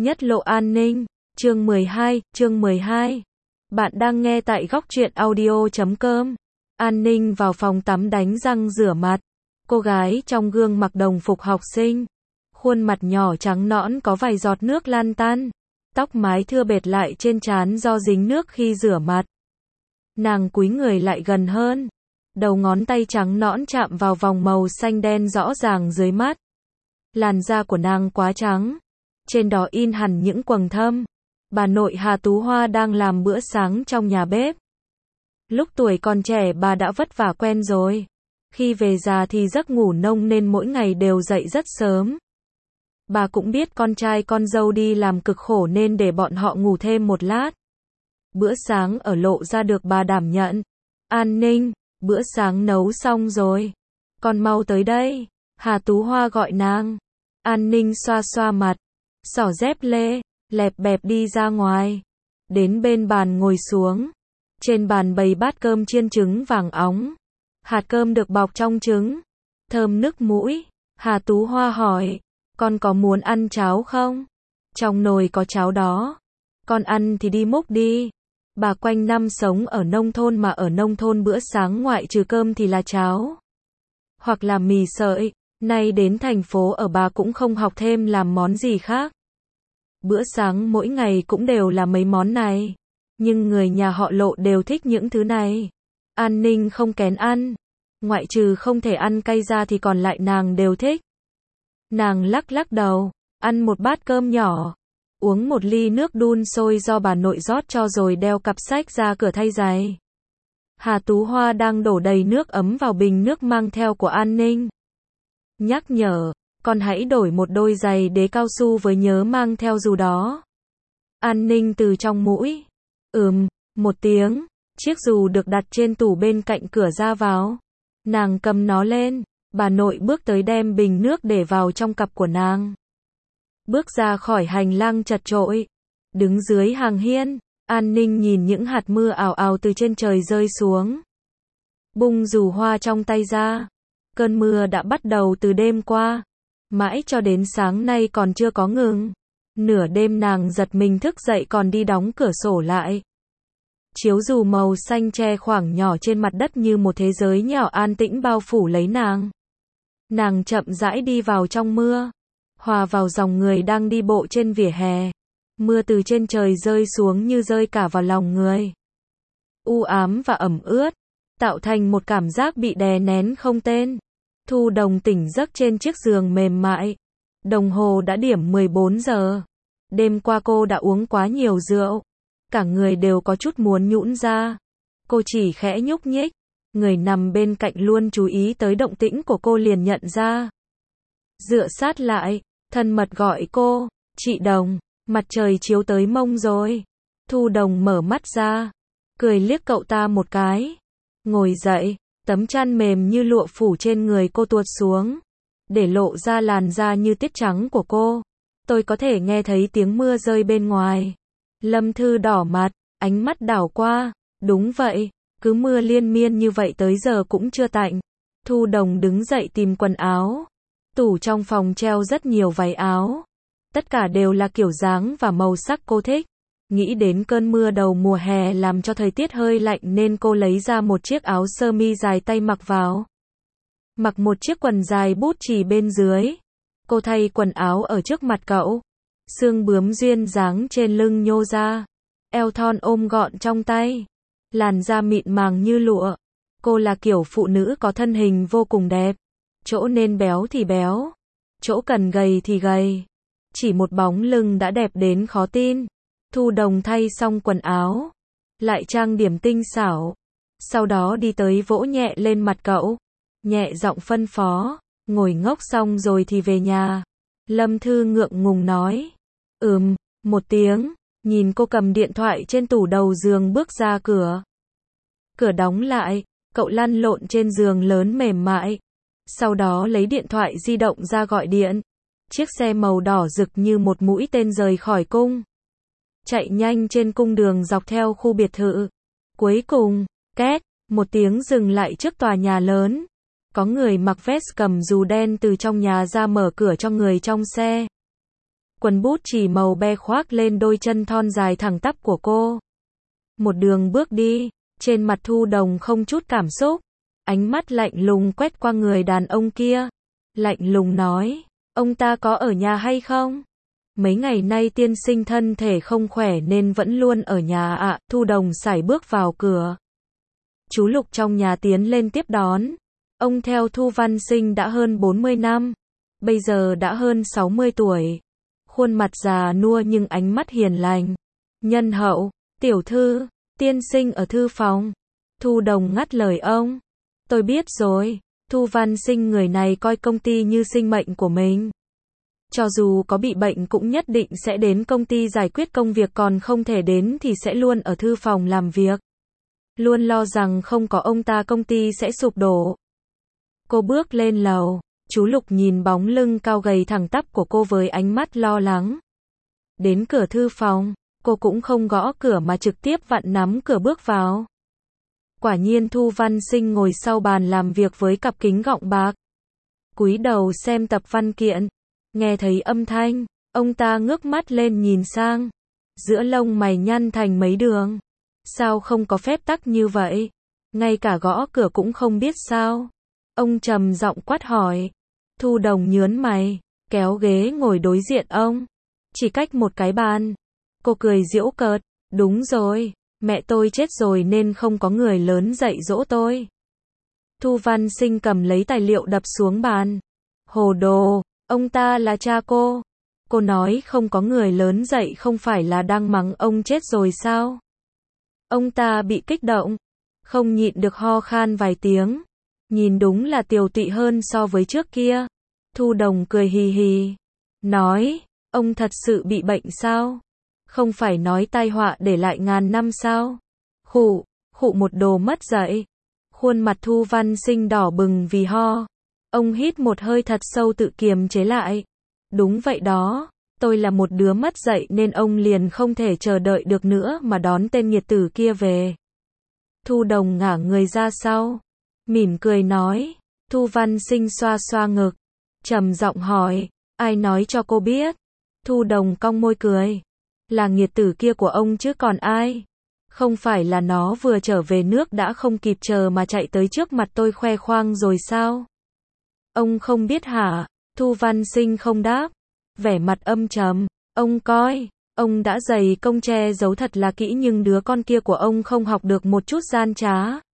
Nhất lộ an ninh, chương 12. Bạn đang nghe tại góc truyện audio.com. An ninh vào phòng tắm đánh răng rửa mặt. Cô gái trong gương mặc đồng phục học sinh. Khuôn mặt nhỏ trắng nõn có vài giọt nước lăn tăn. Tóc mái thưa bệt lại trên trán do dính nước khi rửa mặt. Nàng cúi người lại gần hơn. Đầu ngón tay trắng nõn chạm vào vòng màu xanh đen rõ ràng dưới mắt. Làn da của nàng quá trắng. Trên đó in hẳn những quầng thâm. Bà nội Hà Tú Hoa đang làm bữa sáng trong nhà bếp. Lúc tuổi còn trẻ bà đã vất vả quen rồi. Khi về già thì giấc ngủ nông nên mỗi ngày đều dậy rất sớm. Bà cũng biết con trai con dâu đi làm cực khổ nên để bọn họ ngủ thêm một lát. Bữa sáng ở Lộ Gia được bà đảm nhận. An ninh, bữa sáng nấu xong rồi. Con mau tới đây. Hà Tú Hoa gọi nàng. An ninh xoa xoa mặt. Xỏ dép lê, lẹp bẹp đi ra ngoài. Đến bên bàn ngồi xuống. Trên bàn bày bát cơm chiên trứng vàng óng. Hạt cơm được bọc trong trứng. Thơm nức mũi. Hà Tú Hoa hỏi. Con có muốn ăn cháo không? Trong nồi có cháo đó. Con ăn thì đi múc đi. Bà quanh năm sống ở nông thôn mà ở nông thôn bữa sáng ngoại trừ cơm thì là cháo. Hoặc là mì sợi. Nay đến thành phố ở bà cũng không học thêm làm món gì khác. Bữa sáng mỗi ngày cũng đều là mấy món này. Nhưng người nhà họ Lộ đều thích những thứ này. An ninh không kén ăn. Ngoại trừ không thể ăn cay ra thì còn lại nàng đều thích. Nàng lắc lắc đầu. Ăn một bát cơm nhỏ. Uống một ly nước đun sôi do bà nội rót cho rồi đeo cặp sách ra cửa thay giày. Hà Tú Hoa đang đổ đầy nước ấm vào bình nước mang theo của An ninh. Nhắc nhở, con hãy đổi một đôi giày đế cao su với nhớ mang theo dù đó. An ninh từ trong mũi. Một tiếng, chiếc dù được đặt trên tủ bên cạnh cửa ra vào. Nàng cầm nó lên, bà nội bước tới đem bình nước để vào trong cặp của nàng. Bước ra khỏi hành lang chật chội. Đứng dưới hàng hiên, An ninh nhìn những hạt mưa ào ào từ trên trời rơi xuống. Bung dù hoa trong tay ra. Cơn mưa đã bắt đầu từ đêm qua. Mãi cho đến sáng nay còn chưa có ngừng. Nửa đêm nàng giật mình thức dậy còn đi đóng cửa sổ lại. Chiếu dù màu xanh che khoảng nhỏ trên mặt đất như một thế giới nhỏ an tĩnh bao phủ lấy nàng. Nàng chậm rãi đi vào trong mưa. Hòa vào dòng người đang đi bộ trên vỉa hè. Mưa từ trên trời rơi xuống như rơi cả vào lòng người. U ám và ẩm ướt. Tạo thành một cảm giác bị đè nén không tên. Thu Đồng tỉnh giấc trên chiếc giường mềm mại. Đồng hồ đã điểm 14 giờ. Đêm qua cô đã uống quá nhiều rượu. Cả người đều có chút muốn nhũn ra. Cô chỉ khẽ nhúc nhích. Người nằm bên cạnh luôn chú ý tới động tĩnh của cô liền nhận ra. Dựa sát lại, thân mật gọi cô. Chị Đồng, mặt trời chiếu tới mông rồi. Thu Đồng mở mắt ra. Cười liếc cậu ta một cái. Ngồi dậy, tấm chăn mềm như lụa phủ trên người cô tuột xuống, để lộ ra làn da như tiết trắng của cô. Tôi có thể nghe thấy tiếng mưa rơi bên ngoài. Lâm Thư đỏ mặt, ánh mắt đảo qua. Đúng vậy, cứ mưa liên miên như vậy tới giờ cũng chưa tạnh. Thu Đồng đứng dậy tìm quần áo. Tủ trong phòng treo rất nhiều váy áo. Tất cả đều là kiểu dáng và màu sắc cô thích. Nghĩ đến cơn mưa đầu mùa hè làm cho thời tiết hơi lạnh nên cô lấy ra một chiếc áo sơ mi dài tay mặc vào. Mặc một chiếc quần dài bút chì bên dưới. Cô thay quần áo ở trước mặt cậu. Xương bướm duyên dáng trên lưng nhô ra. Eo thon ôm gọn trong tay. Làn da mịn màng như lụa. Cô là kiểu phụ nữ có thân hình vô cùng đẹp. Chỗ nên béo thì béo. Chỗ cần gầy thì gầy. Chỉ một bóng lưng đã đẹp đến khó tin. Thu Đồng thay xong quần áo. Lại trang điểm tinh xảo. Sau đó đi tới vỗ nhẹ lên mặt cậu. Nhẹ giọng phân phó. Ngồi ngốc xong rồi thì về nhà. Lâm Thư ngượng ngùng nói. Một tiếng. Nhìn cô cầm điện thoại trên tủ đầu giường bước ra cửa. Cửa đóng lại. Cậu lăn lộn trên giường lớn mềm mại. Sau đó lấy điện thoại di động ra gọi điện. Chiếc xe màu đỏ rực như một mũi tên rời khỏi cung. Chạy nhanh trên cung đường dọc theo khu biệt thự. Cuối cùng, két, một tiếng dừng lại trước tòa nhà lớn. Có người mặc vest cầm dù đen từ trong nhà ra mở cửa cho người trong xe. Quần bút chì màu be khoác lên đôi chân thon dài thẳng tắp của cô. Một đường bước đi, trên mặt Thu Đồng không chút cảm xúc, ánh mắt lạnh lùng quét qua người đàn ông kia. Lạnh lùng nói, ông ta có ở nhà hay không? Mấy ngày nay tiên sinh thân thể không khỏe nên vẫn luôn ở nhà ạ. Thu Đồng sải bước vào cửa. Chú Lục trong nhà tiến lên tiếp đón. Ông theo Thu Văn Sinh đã hơn 40 năm, bây giờ đã hơn 60 tuổi. Khuôn mặt già nua nhưng ánh mắt hiền lành, nhân hậu. Tiểu thư, tiên sinh ở thư phòng. Thu Đồng ngắt lời ông. Tôi biết rồi. Thu Văn Sinh người này coi công ty như sinh mệnh của mình. Cho dù có bị bệnh cũng nhất định sẽ đến công ty giải quyết công việc, còn không thể đến thì sẽ luôn ở thư phòng làm việc. Luôn lo rằng không có ông ta công ty sẽ sụp đổ. Cô bước lên lầu, chú Lục nhìn bóng lưng cao gầy thẳng tắp của cô với ánh mắt lo lắng. Đến cửa thư phòng, cô cũng không gõ cửa mà trực tiếp vặn nắm cửa bước vào. Quả nhiên Thu Văn Sinh ngồi sau bàn làm việc với cặp kính gọng bạc. Cúi đầu xem tập văn kiện. Nghe thấy âm thanh, ông ta ngước mắt lên nhìn sang. Giữa lông mày nhăn thành mấy đường. Sao không có phép tắc như vậy? Ngay cả gõ cửa cũng không biết sao? Ông trầm giọng quát hỏi. Thu Đồng nhớn mày, kéo ghế ngồi đối diện ông. Chỉ cách một cái bàn. Cô cười giễu cợt. Đúng rồi, mẹ tôi chết rồi nên không có người lớn dạy dỗ tôi. Thu Văn Sinh cầm lấy tài liệu đập xuống bàn. Hồ đồ, ông ta là cha cô. Cô nói không có người lớn dạy không phải là đang mắng ông chết rồi sao? Ông ta bị kích động, không nhịn được ho khan vài tiếng. Nhìn đúng là tiều tụy hơn so với trước kia. Thu Đồng cười hì hì, nói, ông thật sự bị bệnh sao? Không phải nói tai họa để lại ngàn năm sao? Khụ, khụ một đồ mất dạy. Khuôn mặt Thu Văn Sinh đỏ bừng vì ho. Ông hít một hơi thật sâu tự kiềm chế lại. Đúng vậy đó, tôi là một đứa mất dạy nên ông liền không thể chờ đợi được nữa mà đón tên nghiệt tử kia về. Thu Đồng ngả người ra sau, mỉm cười nói. Thu Văn Sinh xoa xoa ngực, trầm giọng hỏi, ai nói cho cô biết? Thu Đồng cong môi cười. Là nghiệt tử kia của ông chứ còn ai? Không phải là nó vừa trở về nước đã không kịp chờ mà chạy tới trước mặt tôi khoe khoang rồi sao? Ông không biết hả? Thu Văn Sinh không đáp, vẻ mặt âm trầm. Ông coi, ông đã dày công che giấu thật là kỹ nhưng đứa con kia của ông không học được một chút gian trá.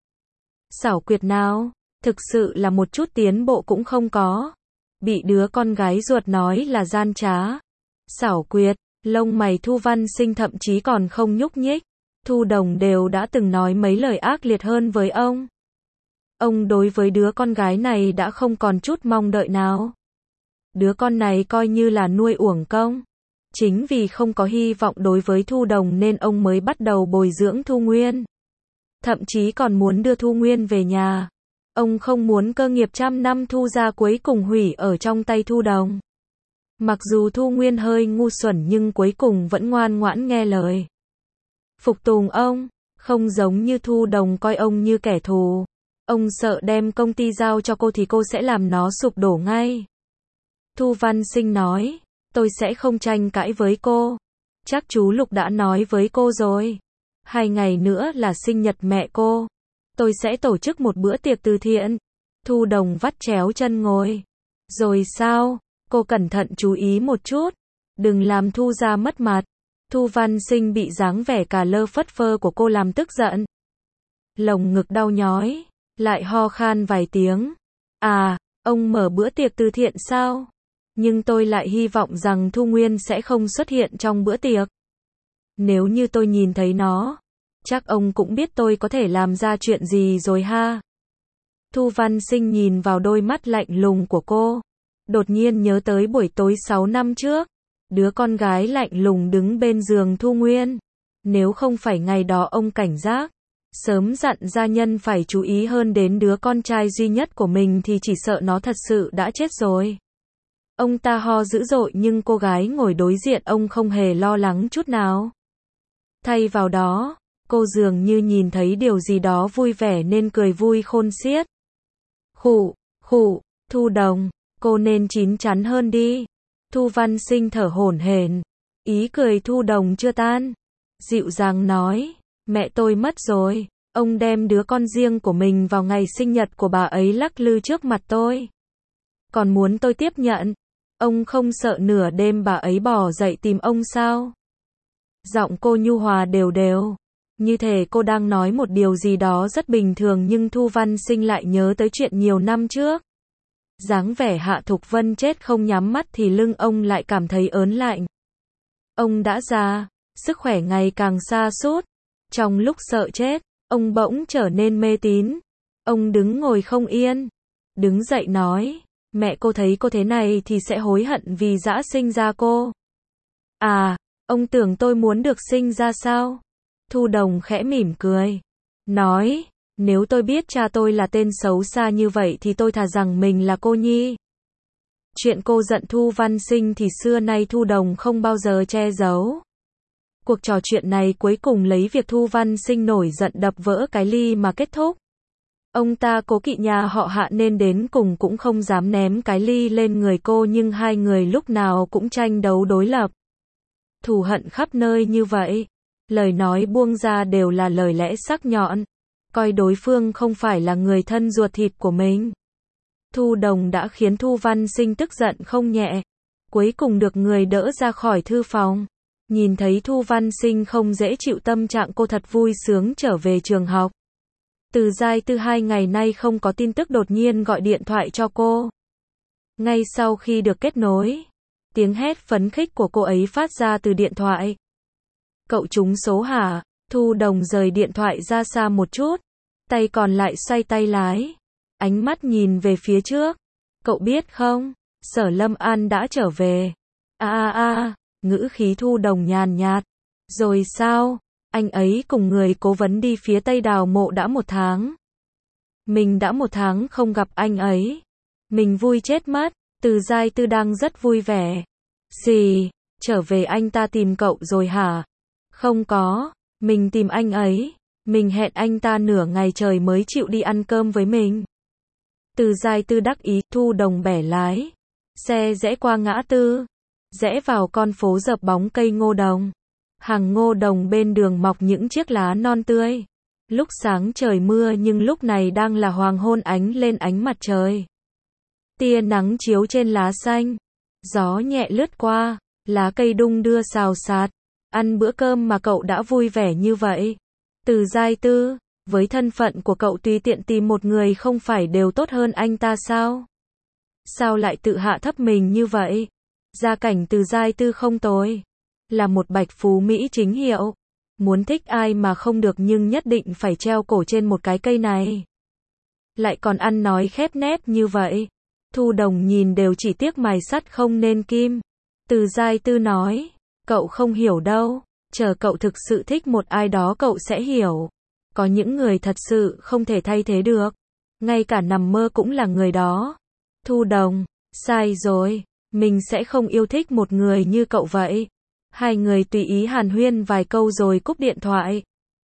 Xảo quyệt nào, thực sự là một chút tiến bộ cũng không có. Bị đứa con gái ruột nói là gian trá, xảo quyệt, lông mày Thu Văn Sinh thậm chí còn không nhúc nhích. Thu Đồng đều đã từng nói mấy lời ác liệt hơn với ông. Ông đối với đứa con gái này đã không còn chút mong đợi nào. Đứa con này coi như là nuôi uổng công. Chính vì không có hy vọng đối với Thu Đồng nên ông mới bắt đầu bồi dưỡng Thu Nguyên. Thậm chí còn muốn đưa Thu Nguyên về nhà. Ông không muốn cơ nghiệp trăm năm Thu gia cuối cùng hủy ở trong tay Thu Đồng. Mặc dù Thu Nguyên hơi ngu xuẩn nhưng cuối cùng vẫn ngoan ngoãn nghe lời. Phục tùng ông, không giống như Thu Đồng coi ông như kẻ thù. Ông sợ đem công ty giao cho cô thì cô sẽ làm nó sụp đổ ngay. Thu Văn Sinh nói, tôi sẽ không tranh cãi với cô. Chắc chú Lục đã nói với cô rồi. 2 ngày nữa là sinh nhật mẹ cô. Tôi sẽ tổ chức một bữa tiệc từ thiện. Thu Đồng vắt chéo chân ngồi. Rồi sao? Cô cẩn thận chú ý một chút. Đừng làm Thu gia mất mặt. Thu Văn Sinh bị dáng vẻ cà lơ phất phơ của cô làm tức giận. Lồng ngực đau nhói, lại ho khan vài tiếng. À, ông mở bữa tiệc từ thiện sao? Nhưng tôi lại hy vọng rằng Thu Nguyên sẽ không xuất hiện trong bữa tiệc. Nếu như tôi nhìn thấy nó, chắc ông cũng biết tôi có thể làm ra chuyện gì rồi ha. Thu Văn Sinh nhìn vào đôi mắt lạnh lùng của cô. Đột nhiên nhớ tới buổi tối 6 năm trước. Đứa con gái lạnh lùng đứng bên giường Thu Nguyên. Nếu không phải ngày đó ông cảnh giác, sớm dặn gia nhân phải chú ý hơn đến đứa con trai duy nhất của mình thì chỉ sợ nó thật sự đã chết rồi. Ông ta ho dữ dội nhưng cô gái ngồi đối diện ông không hề lo lắng chút nào. Thay vào đó, cô dường như nhìn thấy điều gì đó vui vẻ nên cười vui khôn xiết. Khụ, khụ, Thu Đồng, cô nên chín chắn hơn đi. Thu Văn Sinh thở hổn hển, ý cười Thu Đồng chưa tan. Dịu dàng nói, mẹ tôi mất rồi, ông đem đứa con riêng của mình vào ngày sinh nhật của bà ấy lắc lư trước mặt tôi. Còn muốn tôi tiếp nhận, ông không sợ nửa đêm bà ấy bỏ dậy tìm ông sao? Giọng cô nhu hòa đều đều, như thể cô đang nói một điều gì đó rất bình thường nhưng Thu Văn Sinh lại nhớ tới chuyện nhiều năm trước. Dáng vẻ Hạ Thục Vân chết không nhắm mắt thì lưng ông lại cảm thấy ớn lạnh. Ông đã già, sức khỏe ngày càng sa sút. Trong lúc sợ chết, ông bỗng trở nên mê tín. Ông đứng ngồi không yên, đứng dậy nói, mẹ cô thấy cô thế này thì sẽ hối hận vì đã sinh ra cô. À, ông tưởng tôi muốn được sinh ra sao? Thu Đồng khẽ mỉm cười, nói, nếu tôi biết cha tôi là tên xấu xa như vậy thì tôi thà rằng mình là cô nhi. Chuyện cô giận Thu Văn Sinh thì xưa nay Thu Đồng không bao giờ che giấu. Cuộc trò chuyện này cuối cùng lấy việc Thu Văn Sinh nổi giận đập vỡ cái ly mà kết thúc. Ông ta cố kỵ nhà họ Hạ nên đến cùng cũng không dám ném cái ly lên người cô nhưng hai người lúc nào cũng tranh đấu đối lập. Thù hận khắp nơi như vậy. Lời nói buông ra đều là lời lẽ sắc nhọn. Coi đối phương không phải là người thân ruột thịt của mình. Thu Đồng đã khiến Thu Văn Sinh tức giận không nhẹ. Cuối cùng được người đỡ ra khỏi thư phòng. Nhìn thấy Thu Văn Sinh không dễ chịu tâm trạng cô thật vui sướng trở về trường học. Từ Giai Tư 2 ngày nay không có tin tức đột nhiên gọi điện thoại cho cô. Ngay sau khi được kết nối, tiếng hét phấn khích của cô ấy phát ra từ điện thoại. Cậu trúng số hả? Thu Đồng rời điện thoại ra xa một chút, tay còn lại xoay tay lái, ánh mắt nhìn về phía trước. Cậu biết không, Sở Lâm An đã trở về. Ngữ khí Thu Đồng nhàn nhạt. Rồi sao? Anh ấy cùng người cố vấn đi phía Tây đào mộ đã 1 tháng. Mình đã 1 tháng không gặp anh ấy. Mình vui chết mất. Từ Giai Tư đang rất vui vẻ. Gì? Trở về anh ta tìm cậu rồi hả? Không có. Mình tìm anh ấy. Mình hẹn anh ta nửa ngày trời mới chịu đi ăn cơm với mình. Từ Giai Tư đắc ý. Thu Đồng bẻ lái. Xe rẽ qua ngã tư. Rẽ vào con phố dợp bóng cây ngô đồng. Hàng ngô đồng bên đường mọc những chiếc lá non tươi. Lúc sáng trời mưa nhưng lúc này đang là hoàng hôn ánh lên ánh mặt trời. Tia nắng chiếu trên lá xanh. Gió nhẹ lướt qua, lá cây đung đưa xào xạc. Ăn bữa cơm mà cậu đã vui vẻ như vậy. Từ Giai Tư, với thân phận của cậu tùy tiện tìm một người không phải đều tốt hơn anh ta sao? Sao lại tự hạ thấp mình như vậy? Gia cảnh Từ Giai Tư không tồi. Là một bạch phú Mỹ chính hiệu. Muốn thích ai mà không được nhưng nhất định phải treo cổ trên một cái cây này. Lại còn ăn nói khép nép như vậy. Thu Đồng nhìn đều chỉ tiếc mài sắt không nên kim. Từ Giai Tư nói, cậu không hiểu đâu. Chờ cậu thực sự thích một ai đó cậu sẽ hiểu. Có những người thật sự không thể thay thế được. Ngay cả nằm mơ cũng là người đó. Thu Đồng, sai rồi. Mình sẽ không yêu thích một người như cậu vậy. Hai người tùy ý hàn huyên vài câu rồi cúp điện thoại.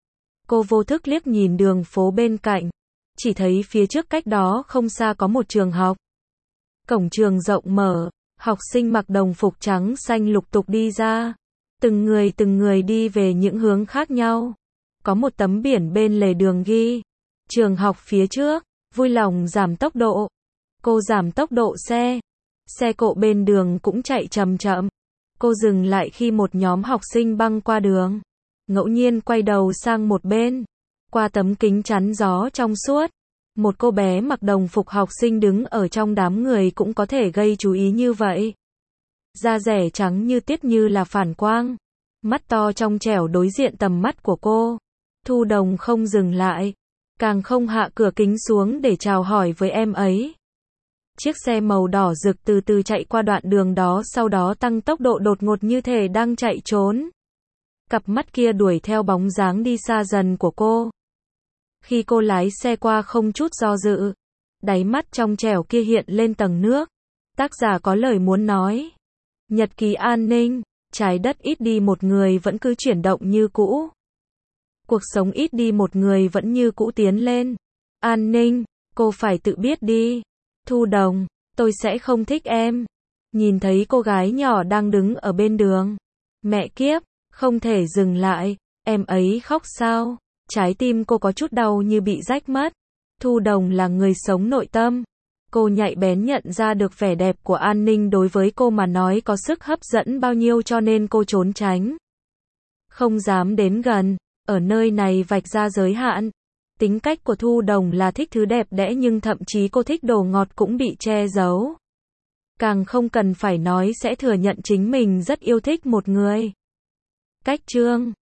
Cô vô thức liếc nhìn đường phố bên cạnh. Chỉ thấy phía trước cách đó không xa có một trường học. Cổng trường rộng mở, học sinh mặc đồng phục trắng xanh lục tục đi ra. Từng người đi về những hướng khác nhau. Có một tấm biển bên lề đường ghi. Trường học phía trước, vui lòng giảm tốc độ. Cô giảm tốc độ xe. Xe cộ bên đường cũng chạy chậm chậm. Cô dừng lại khi một nhóm học sinh băng qua đường. Ngẫu nhiên quay đầu sang một bên. Qua tấm kính chắn gió trong suốt. Một cô bé mặc đồng phục học sinh đứng ở trong đám người cũng có thể gây chú ý như vậy. Da dẻ trắng như tiết như là phản quang. Mắt to trong trẻo đối diện tầm mắt của cô. Thu Đồng không dừng lại. Càng không hạ cửa kính xuống để chào hỏi với em ấy. Chiếc xe màu đỏ rực từ từ chạy qua đoạn đường đó sau đó tăng tốc độ đột ngột như thể đang chạy trốn. Cặp mắt kia đuổi theo bóng dáng đi xa dần của cô. Khi cô lái xe qua không chút do dự, đáy mắt trong trẻo kia hiện lên tầng nước. Tác giả có lời muốn nói. Nhật ký an ninh, trái đất ít đi một người vẫn cứ chuyển động như cũ. Cuộc sống ít đi một người vẫn như cũ tiến lên. An ninh, cô phải tự biết đi. Thu Đồng, tôi sẽ không thích em. Nhìn thấy cô gái nhỏ đang đứng ở bên đường. Mẹ kiếp, không thể dừng lại, em ấy khóc sao? Trái tim cô có chút đau như bị rách mất. Thu Đồng là người sống nội tâm. Cô nhạy bén nhận ra được vẻ đẹp của An Ninh đối với cô mà nói có sức hấp dẫn bao nhiêu cho nên cô trốn tránh. Không dám đến gần, ở nơi này vạch ra giới hạn. Tính cách của Thu Đồng là thích thứ đẹp đẽ nhưng thậm chí cô thích đồ ngọt cũng bị che giấu. Càng không cần phải nói sẽ thừa nhận chính mình rất yêu thích một người. Cách chương